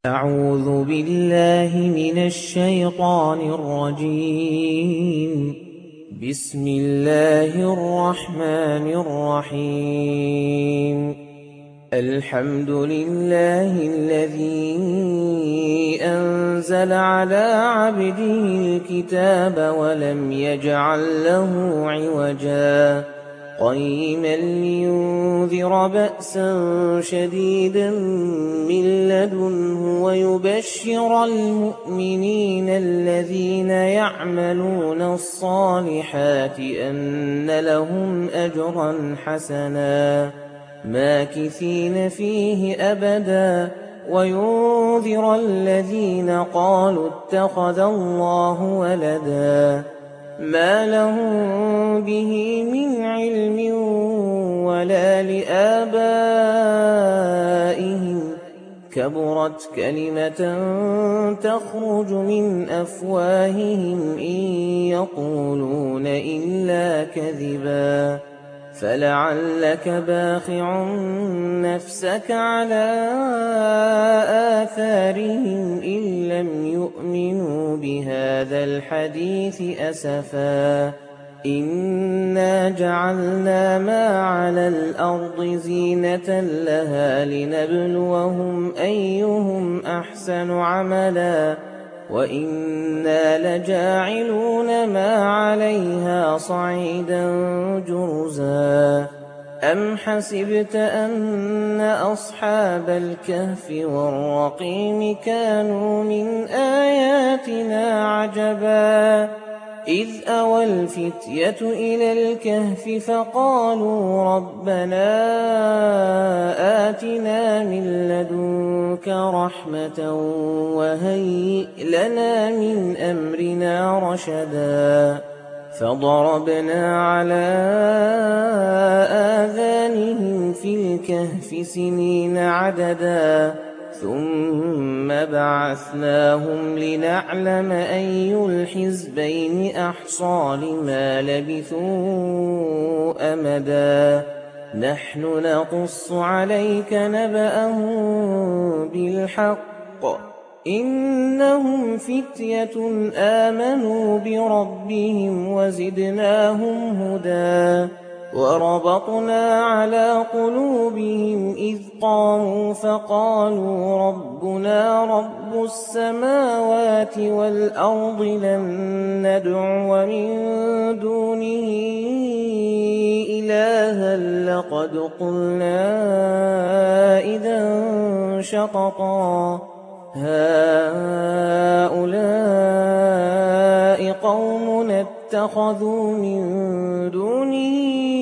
أعوذ بالله من الشيطان الرجيم. بسم الله الرحمن الرحيم. الحمد لله الذي أنزل على عبده الكتاب ولم يجعل له عوجا قيما لينذر بأسا شديدا من لدنه ويبشر المؤمنين الذين يعملون الصالحات أن لهم أجرا حسنا ماكثين فيه أبدا وينذر الذين قالوا اتخذ الله ولدا ما لهم به من علم ولا لآبائهم كبرت كلمة تخرج من أفواههم إن يقولون إلا كذبا فلعلك باخع نفسك على آثارهم إن لم يؤمنوا بهذا الحديث أسفا إنا جعلنا ما على الأرض زينة لها لنبلوهم أيهم أحسن عملا وإنا لجاعلون ما عليها صعيدا جرزا أم حسبت أن أصحاب الكهف والرقيم كانوا من آياتنا عجبا إذ أوى الفتية إلى الكهف فقالوا ربنا آتنا من لدنك رحمة وهيئ لنا من أمرنا رشدا فضربنا على آذانهم في الكهف سنين عددا ثم بعثناهم لنعلم أي الحزبين أحصى لما لبثوا أمدا نحن نقص عليك نبأهم بالحق إنهم فتية آمنوا بربهم وزدناهم هدى وربطنا على قلوبهم إذ قاموا فقالوا ربنا رب السماوات والأرض لن ندعو من دونه إلها لقد قلنا إذا شططا هؤلاء قومنا اتخذوا من دونه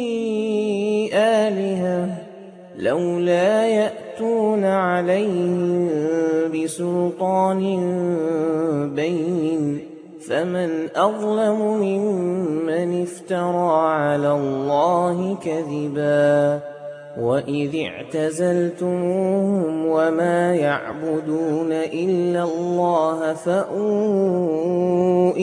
آلهة لولا يأتون عليهم بسلطان بين فمن أظلم ممن افترى على الله كذبا وإذ اعتزلتموهم وما يعبدون إلا الله فأووا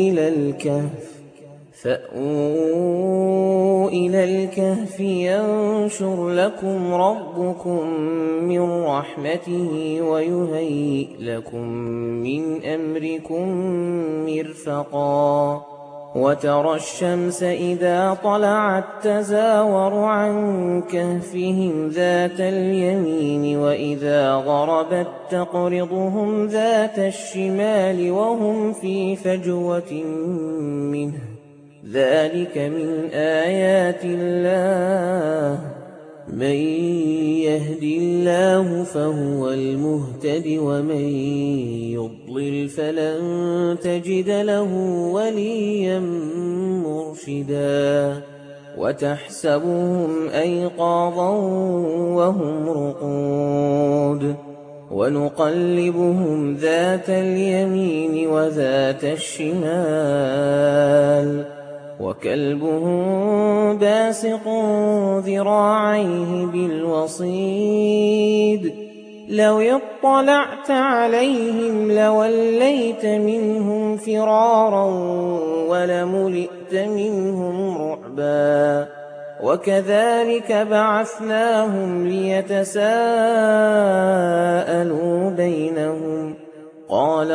إلى الكهف ينشر لكم ربكم من رحمته ويهيئ لكم من أمركم مرفقا وترى الشمس إذا طلعت تزاور عن كهفهم ذات اليمين وإذا غربت تقرضهم ذات الشمال وهم في فجوة منه ذلك من آيات الله من يهد الله فهو المهتد ومن يضلل فلن تجد له وليا مرشدا وتحسبهم أيقاظا وهم رقود ونقلبهم ذات اليمين وذات الشمال وكلبهم باسط ذراعيه بالوصيد لو اطلعت عليهم لوليت منهم فرارا ولملئت منهم رعبا وكذلك بعثناهم ليتساءلوا بينهم قال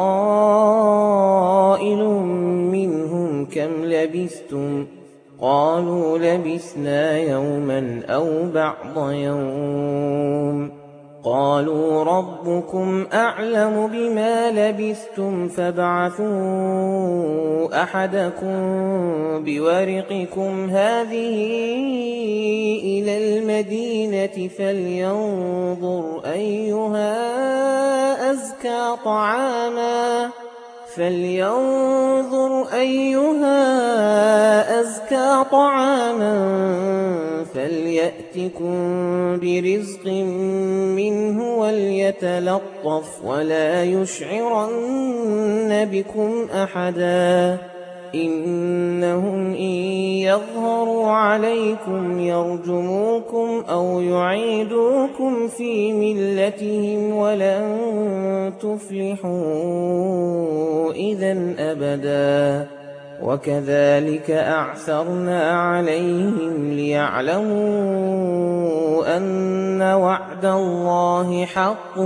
قائل منهم كم لبثتم قالوا لبثنا يوما أو بعض يوم قالوا ربكم أعلم بما لبثتم فابعثوا أحدكم بورقكم هذه إلى المدينة فلينظر أيها أزكى طعاما فليأتكم برزق منه وليتلطف ولا يشعرن بكم أحدا إنهم إن يظهروا عليكم يرجموكم أو يعيدوكم في ملتهم ولن تفلحوا إذن أبدا وكذلك أعثرنا عليهم ليعلموا أن وعد الله حق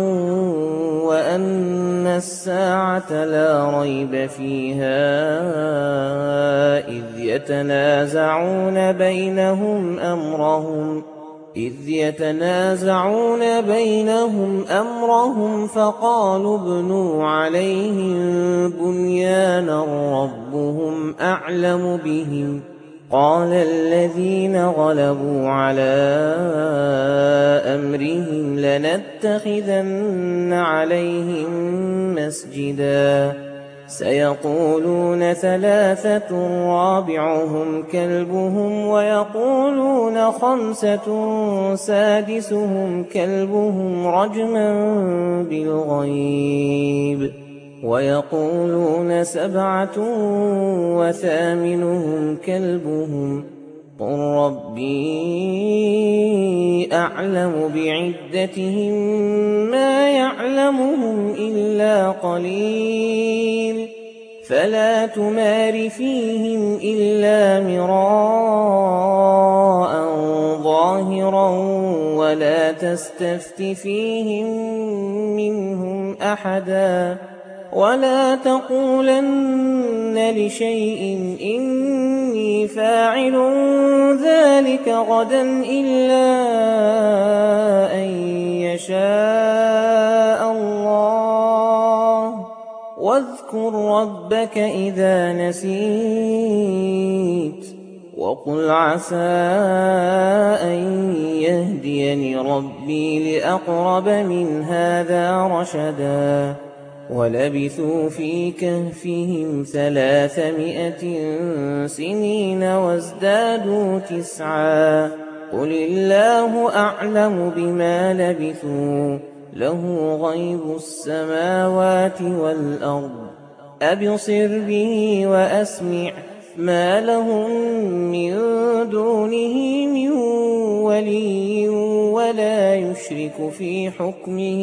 وأن الساعة لا ريب فيها إذ يتنازعون بينهم أمرهم فقالوا ابنوا عليهم بنيانا ربهم أعلم بهم قال الذين غلبوا على أمرهم لنتخذن عليهم مسجدا سيقولون ثلاثة رابعهم كلبهم ويقولون خمسة سادسهم كلبهم رجما بالغيب ويقولون سبعة وثامنهم كلبهم قل ربي أعلم بعدتهم ما يعلمهم إلا قليل فلا تمار فيهم إلا مراء ظاهرا ولا تستفت فيهم منهم أحدا ولا تقولن لشيء إني فاعل ذلك غدا إلا أن يشاء الله واذكر ربك إذا نسيت وقل عسى أن يهديني ربي لأقرب من هذا رشدا ولبثوا في كهفهم 300 سنين وازدادوا 9 قل الله أعلم بما لبثوا له غيب السماوات والأرض أبصر به وأسمع ما لهم من دونه من ولي ولا يشرك في حكمه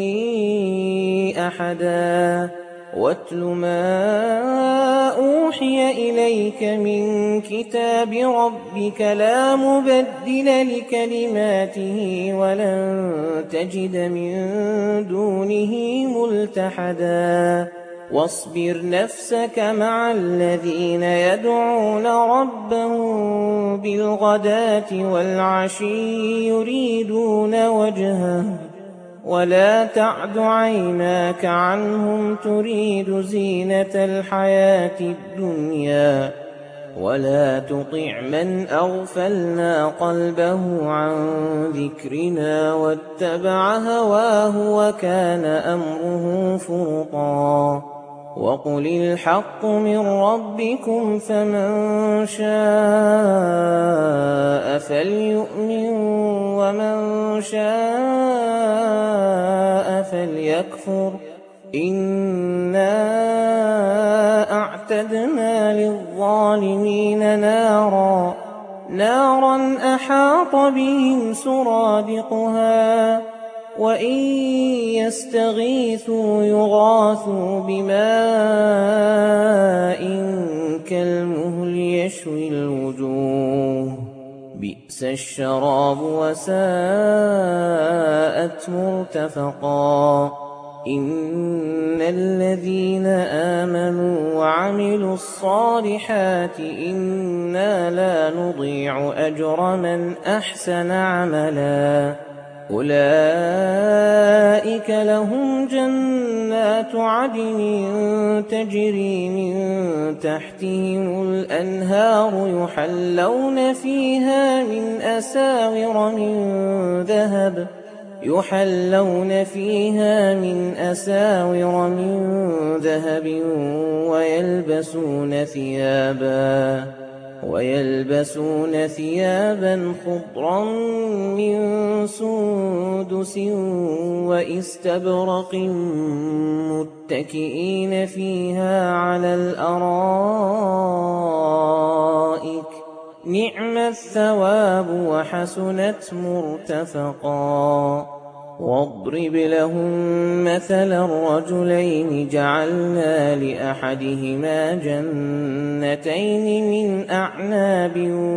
أحدا واتل ما أوحي إليك من كتاب ربك لا مبدل لكلماته ولن تجد من دونه ملتحدا واصبر نفسك مع الذين يدعون ربهم بالغداة والعشي يريدون وجهه ولا تعد عيناك عنهم تريد زينة الحياة الدنيا ولا تطع من أغفلنا قلبه عن ذكرنا واتبع هواه وكان أمره فرطا وقل الحق من ربكم فمن شاء فليؤمن ومن شاء فليكفر إنا أعتدنا للظالمين نارا أحاط بهم سرادقها وإن يستغيثوا يغاثوا بماء كالمهل يشوي الوجوه بئس بئس الشراب وساءت مرتفقا إن الذين آمنوا وعملوا الصالحات إنا لا نضيع أجر من أحسن عملا أولئك لهم جنات عدن تجري من تحتهم الأنهار يحلون فيها من أساور من ذهب ويلبسون ثيابا خضرا من سندس وإستبرق متكئين فيها على الأرائك نعم الثواب وحسنت مرتفقا واضرب لهم مثلا الرجلين جعلنا لأحدهما جنتين من أعناب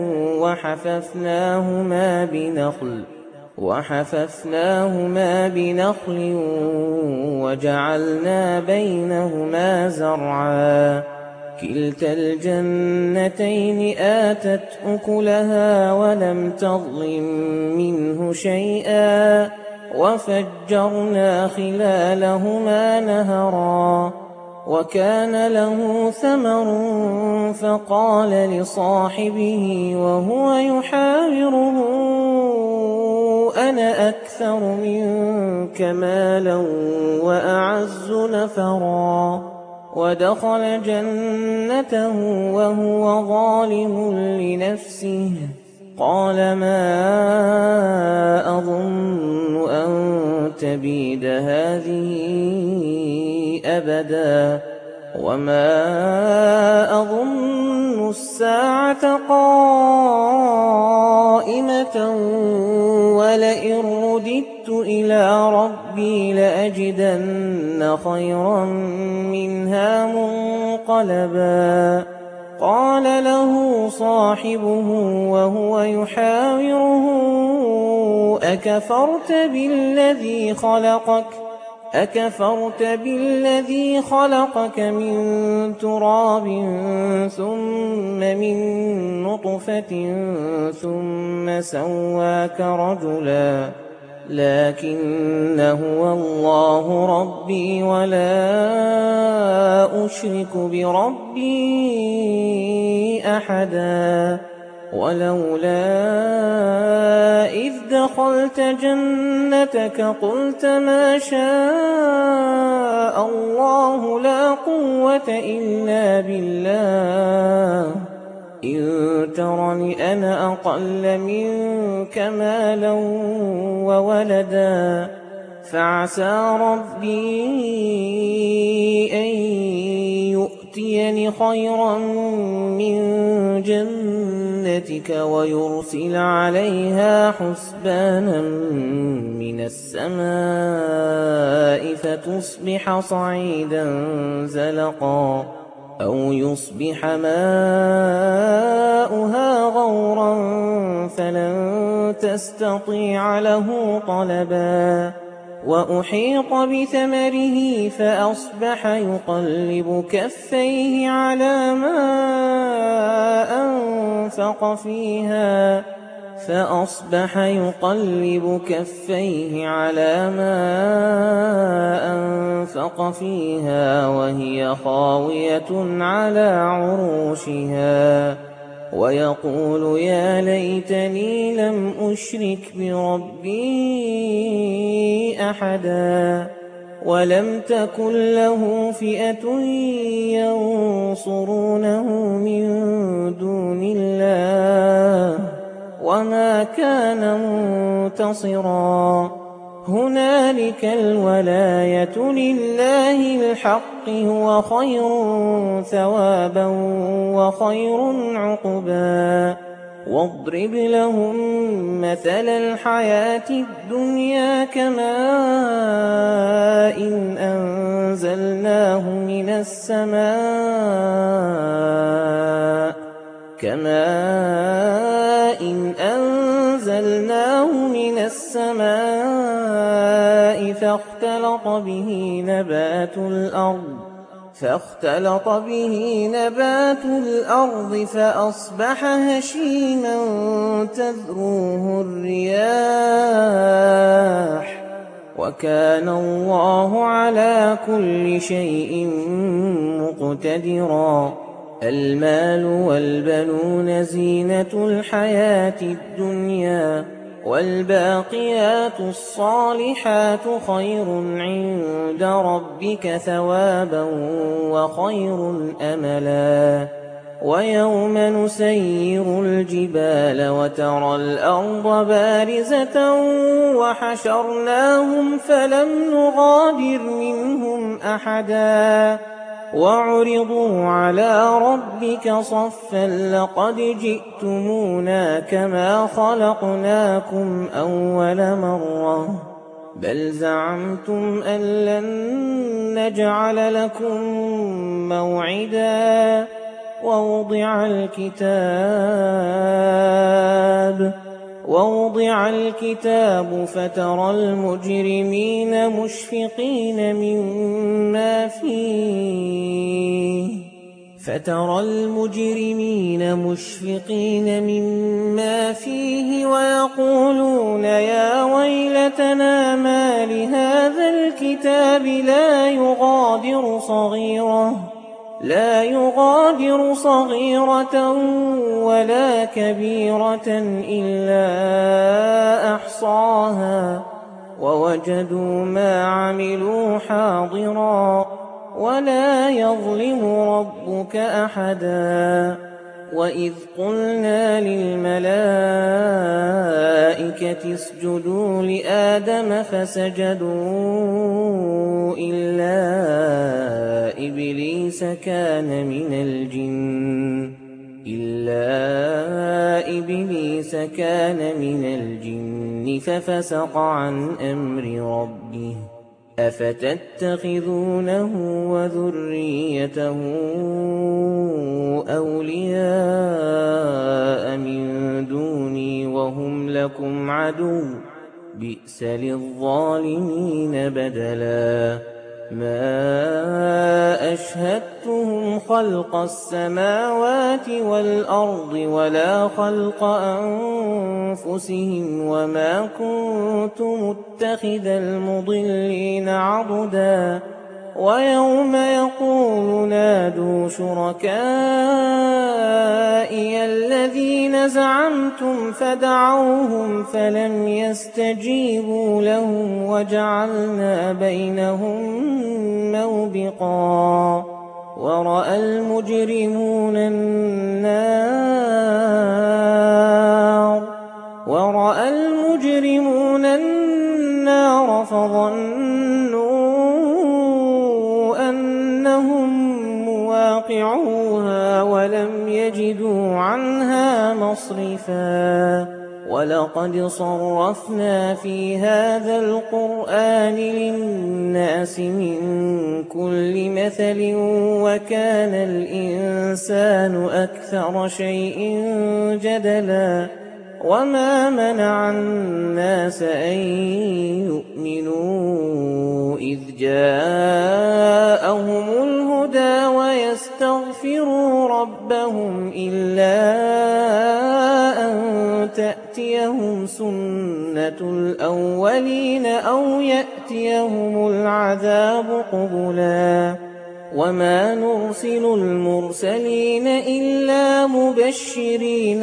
وحففناهما بنخل وجعلنا بينهما زرعا كلتا الجنتين آتت أكلها ولم تظلم منه شيئا وفجرنا خلالهما نهرا وكان له ثمر فقال لصاحبه وهو يحاوره أنا أكثر منك مالا وأعز نفرا ودخل جنته وهو ظالم لنفسه قال ما أظن أن تبيد هذه أبدا وما أظن الساعة قائمة ولئن رددت إلى ربي لأجدن خيرا منها منقلبا قال له صاحبه وهو يحاوره أكفرت بالذي خلقك من تراب ثم من نطفة ثم سواك رجلا لكن هو الله ربي ولا أشرك بربي أحدا ولولا إذ دخلت جنتك قلت ما شاء الله لا قوة إلا بالله إن ترني أنا أقل منك مالا وولدا فعسى ربي أن يؤتيني خيرا من جنتك ويرسل عليها حسبانا من السماء فتصبح صعيدا زلقا أو يصبح ماؤها غورا فلن تستطيع له طلبا وأحيط بثمره فأصبح يقلب كفيه على ما أنفق فيها وهي خاوية على عروشها ويقول يا ليتني لم أشرك بربي أحدا ولم تكن له فئة ينصرونه من دون الله وما كان منتصرا هنالك الولاية لله الحق هو خير ثوابا وخير عقبا واضرب لهم مثل الحياة الدنيا كماء أنزلناه فاختلط به نبات الأرض فأصبح هشيما تذروه الرياح وكان الله على كل شيء مقتدرا. المال والبنون زينة الحياة الدنيا والباقيات الصالحات خير عند ربك ثوابا وخير أملا. ويوم نسير الجبال وترى الأرض بارزة وحشرناهم فلم نغادر منهم أحدا وعرضوا على ربك صفا لقد جئتمونا كما خلقناكم أول مرة بل زعمتم أن لن نجعل لكم موعدا. ووضع الكتاب فترى المجرمين مشفقين مما فيه ويقولون يا ويلتنا ما لهذا الكتاب لا يغادر صغيرة ولا كبيرة إلا أحصاها ووجدوا ما عملوا حاضرا ولا يظلم ربك أحدا. وإذ قلنا للملائكة اسجدوا لآدم فسجدوا إلا إبليس كان من الجن ففسق عن أمر ربه أفتتخذونه وذريته أولياء من دوني وهم لكم عدو بئس للظالمين بدلا. ما أشهدتهم خلق السماوات والأرض ولا خلق أنفسهم وما كنت متخذ المضلين عضدا. ويوم يقول نادوا شركائي الذين زعمتم فدعوهم فلم يستجيبوا لهم وجعلنا بينهم موبقا. ورأى المجرمون النار فظنوا أنهم مواقعوها ولم يجدوا عنها مصرفا. ولقد صرفنا في هذا القرآن للناس من كل مثل وكان الإنسان أكثر شيء جدلا. وما منع الناس أن يؤمنوا إذ جاءهم الهدى ويستغفروا ربهم إلا أن تأتيهم سنة الأولين أو يأتيهم العذاب قبلا. وما نرسل المرسلين إلا مبشرين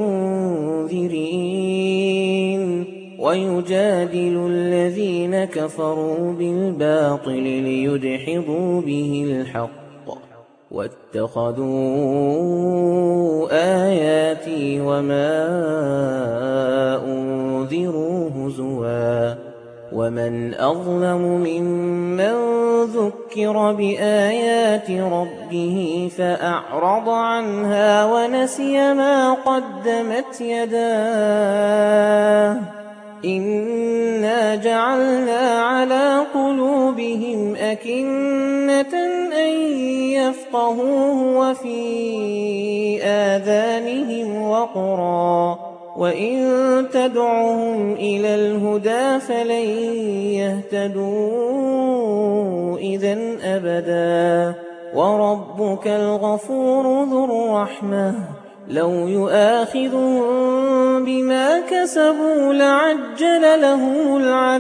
ومنذرين ويجادل الذين كفروا بالباطل ليدحضوا به الحق واتخذوا آياتي وما أنذروا هزوا. ومن أظلم ممن ذكر بآيات ربه فأعرض عنها ونسي ما قدمت يداه إنا جعلنا على قلوبهم أكنة أن يفقهوه وفي آذانهم وقرا وإن تدعهم إلى الهدى فلن يهتدوا إذن أبدا وربك الغفور ذو الرحمة لو يؤاخذهم بما كسبوا لعجل لهم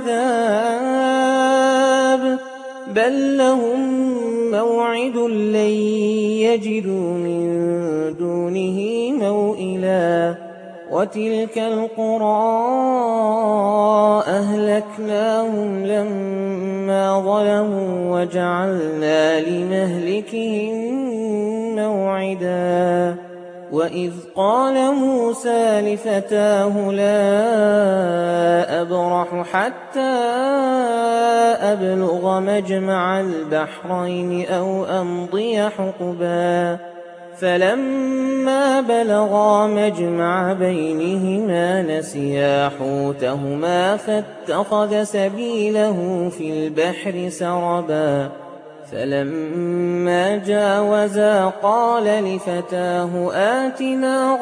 العذاب بل لهم موعد لن يجدوا من دونه موئلا وتلك القرى أهلكناهم لما ظلموا وجعلنا لمهلكهم موعدا وإذ قال موسى لفتاه لا أبرح حتى أبلغ مجمع البحرين أو أمضي حقبا فلما بلغا مجمع بينهما نسيا حوتهما فاتخذ سبيله في البحر سربا فلما جاوزا قال لفتاه آتنا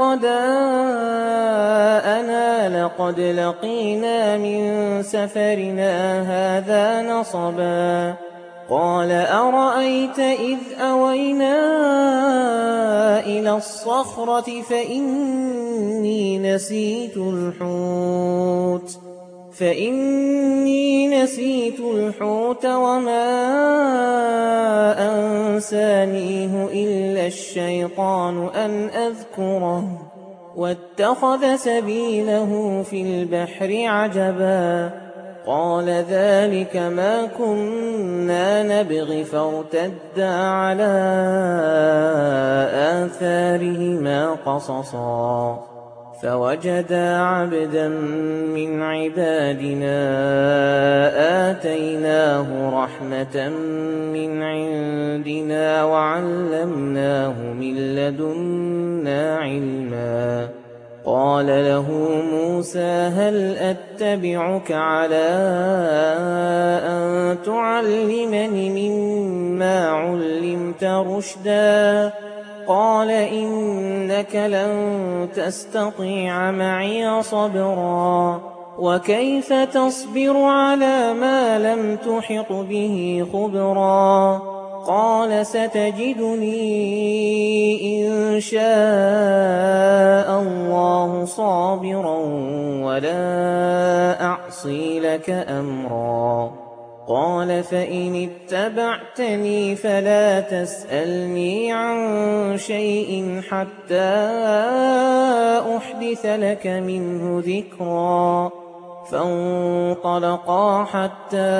غداءنا لقد لقينا من سفرنا هذا نصبا قال أرأيت إذ أوينا إلى الصخرة فإني نسيت الحوت وما أنسانيه إلا الشيطان أن أذكره واتخذ سبيله في البحر عجبا قال ذلك ما كنا نبغي فارتدا على آثارهما قصصا فوجدا عبدا من عبادنا آتيناه رحمة من عندنا وعلمناه من لدنا علما قال له موسى هل أتبعك على أن تعلمني مما علمت رشدا قال إنك لن تستطيع معي صبرا وكيف تصبر على ما لم تحط به خبرا قال ستجدني إن شاء الله صابرا ولا أعصي لك أمرا قال فإن اتبعتني فلا تسألني عن شيء حتى أحدث لك منه ذكرا فانطلقا حتى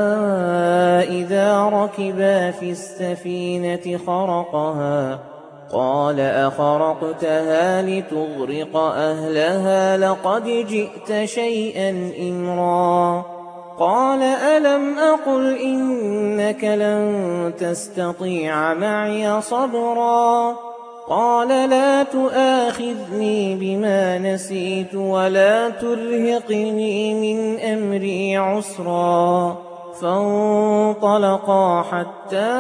إذا ركبا في السفينة خرقها قال أخرقتها لتغرق أهلها لقد جئت شيئا إمرا قال ألم أقل إنك لن تستطيع معي صبرا قال لا تؤاخذني بما نسيت ولا ترهقني من أمري عسرا فانطلقا حتى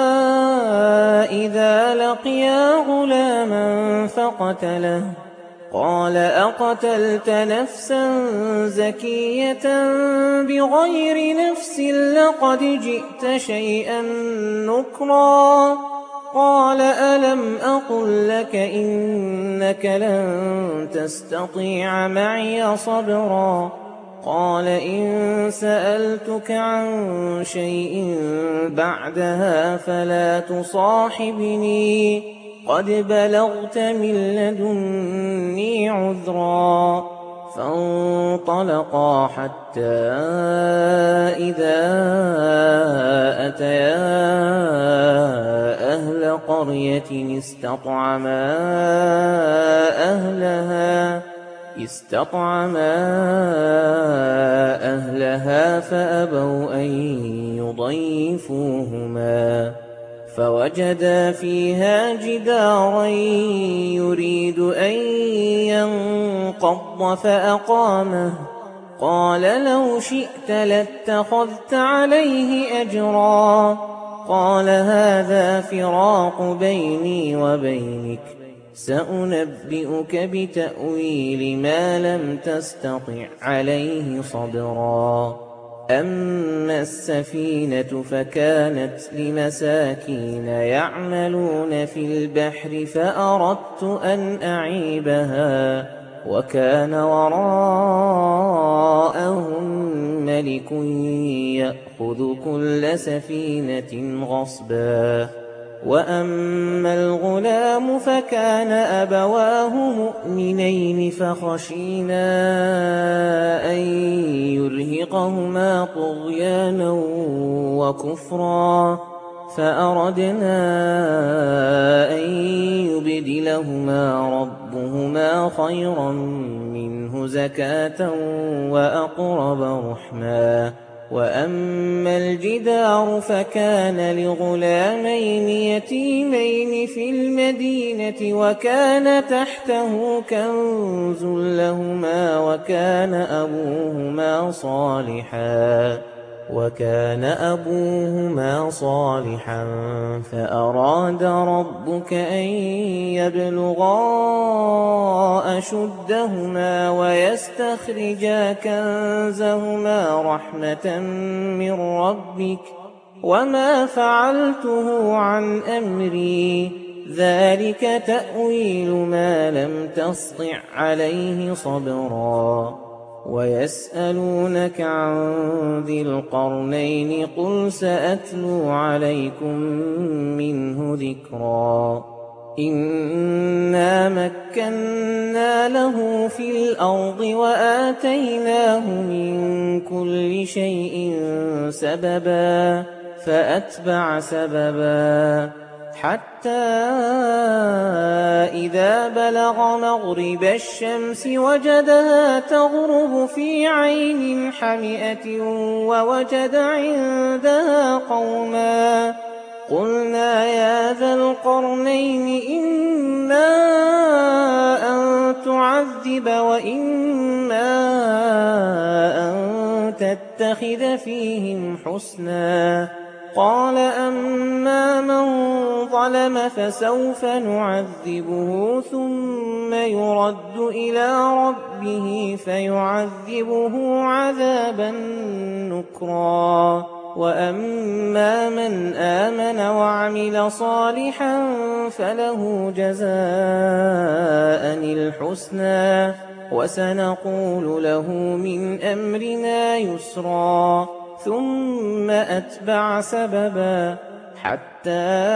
إذا لقيا غلاما فقتله قال أقتلت نفسا زكية بغير نفس لقد جئت شيئا نكرا قال ألم أقل لك إنك لن تستطيع معي صبرا قال إن سألتك عن شيء بعدها فلا تصاحبني قد بلغت من لدني عذرا فانطلقا حتى إذا أتيا أهل قرية استطعما أهلها فأبوا أن يضيفوهما فوجدا فيها جدارا يريد أن ينقض فأقامه قال لو شئت لاتخذت عليه أجرا قال هذا فراق بيني وبينك سأنبئك بتأويل ما لم تستطع عليه صبرا أما السفينة فكانت لمساكين يعملون في البحر فأردت أن أعيبها وكان وراءهم ملك يأخذ كل سفينة غصبا وأما الغلام فكان أبواه مؤمنين فخشينا أن يرهقهما طغيانا وكفرا فأردنا أن يبدلهما ربهما خيرا منه زكاة وأقرب رحما وأما الجدار فكان لغلامين يتيمين في المدينة وكان تحته كنز لهما وكان أبوهما صالحا فأراد ربك أن يبلغا أشدهما ويستخرجا كنزهما رحمة من ربك وما فعلته عن أمري ذلك تأويل ما لم تسطع عليه صبرا ويسألونك عن ذي القرنين قل سأتلو عليكم منه ذكرا إنا مكنا له في الأرض وآتيناه من كل شيء سببا فأتبع سببا حتى إذا بلغ مغرب الشمس وجدها تغرب في عين حمئة ووجد عندها قوما قلنا يا ذا القرنين إما أن تعذب وإما أن تتخذ فيهم حسنا قال أما من ظلم فسوف نعذبه ثم يرد إلى ربه فيعذبه عذابا نكرا وأما من آمن وعمل صالحا فله جزاء الحسنى وسنقول له من أمرنا يسرا ثم أتبع سببا حتى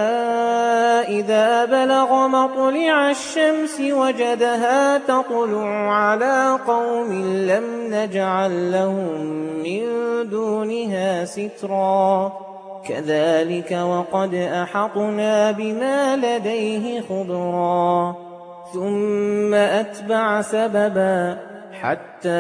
إذا بلغ مطلع الشمس وجدها تطلع على قوم لم نجعل لهم من دونها سترا كذلك وقد أحطنا بما لديه خبرا ثم أتبع سببا حتى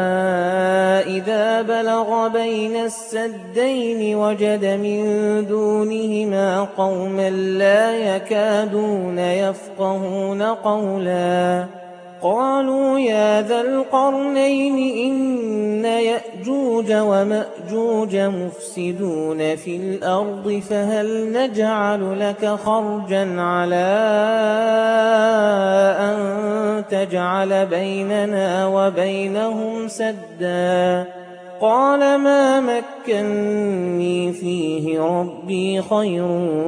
إذا بلغ بين السدين وجد من دونهما قوما لا يكادون يفقهون قولا قالوا يا ذا القرنين إن يأجوج ومأجوج مفسدون في الأرض فهل نجعل لك خرجا على أن تجعل بيننا وبينهم سدا قال ما مكني فيه ربي خير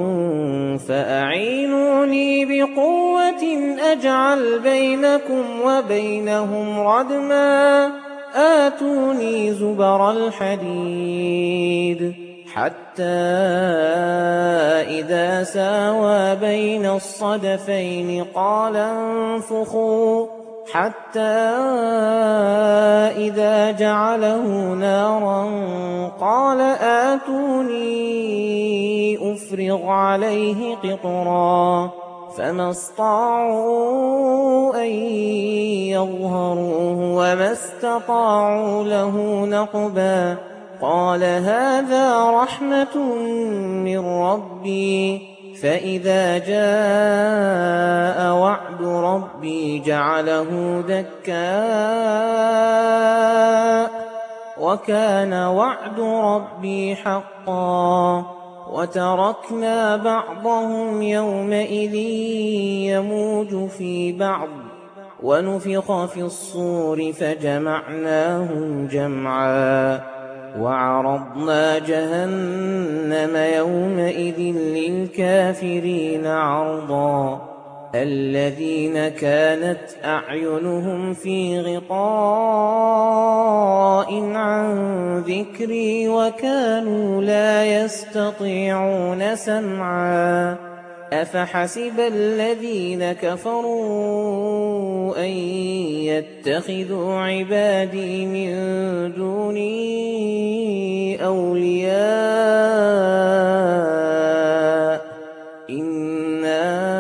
فأعينوني بقوة أجعل بينكم وبينهم ردما آتوني زبر الحديد حتى إذا ساوى بين الصدفين قال انفخوا حتى إذا جعله نارا قال آتوني أفرغ عليه قطرا فما استطاعوا أن يظهروه وما استطاعوا له نقبا قال هذا رحمة من ربي فإذا جاء وعد ربي جعله دكاء وكان وعد ربي حقا وتركنا بعضهم يومئذ يموج في بعض ونفخ في الصور فجمعناهم جمعا وعرضنا جهنم يومئذ للكافرين عرضا الذين كانت أعينهم في غطاء عن ذكري وكانوا لا يستطيعون سمعا أفحسب الذين كفروا أن يتخذوا عبادي من دوني أولياء إنا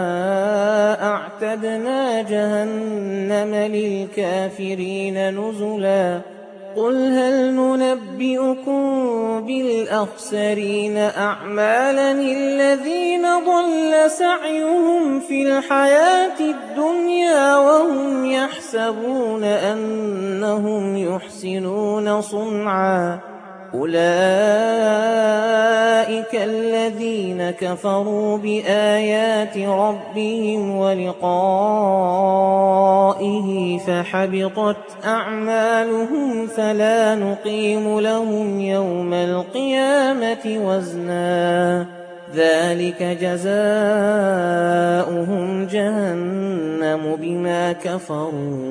أعتدنا جهنم للكافرين نزلا قل هل ننبئكم بالأخسرين أعمالا الذين ضل سعيهم في الحياة الدنيا وهم يحسبون أنهم يحسنون صنعا أولئك الذين كفروا بآيات ربهم ولقائه فحبطت أعمالهم فلا نقيم لهم يوم القيامة وزنا ذلك جزاؤهم جهنم بما كفروا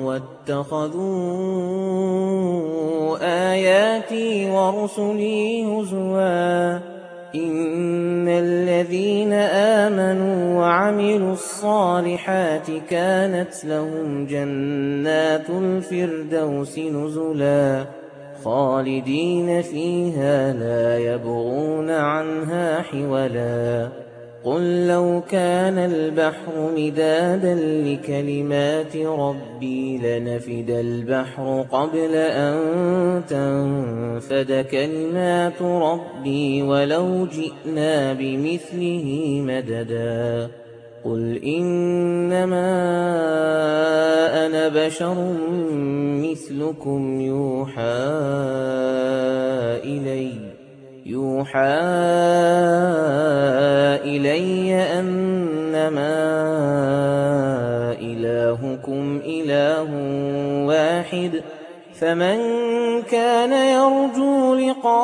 واتخذوا آياتي ورسلي هزوا إن الذين آمنوا وعملوا الصالحات كانت لهم جنات الفردوس نزلا خالدين فيها لا يبغون عنها حولا قل لو كان البحر مدادا لكلمات ربي لنفد البحر قبل أن تنفد كلمات ربي ولو جئنا بمثله مددا قل إنما أنا بشر مثلكم يوحى إلي أنما إلهكم إله واحد فمن كان يرجو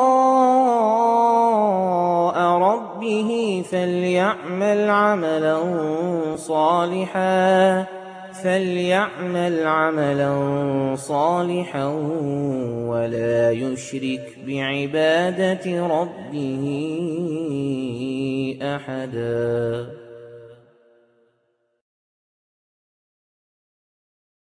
لقاء ربه فليعمل عملا صالحا ولا يشرك بعبادة ربه أحدا.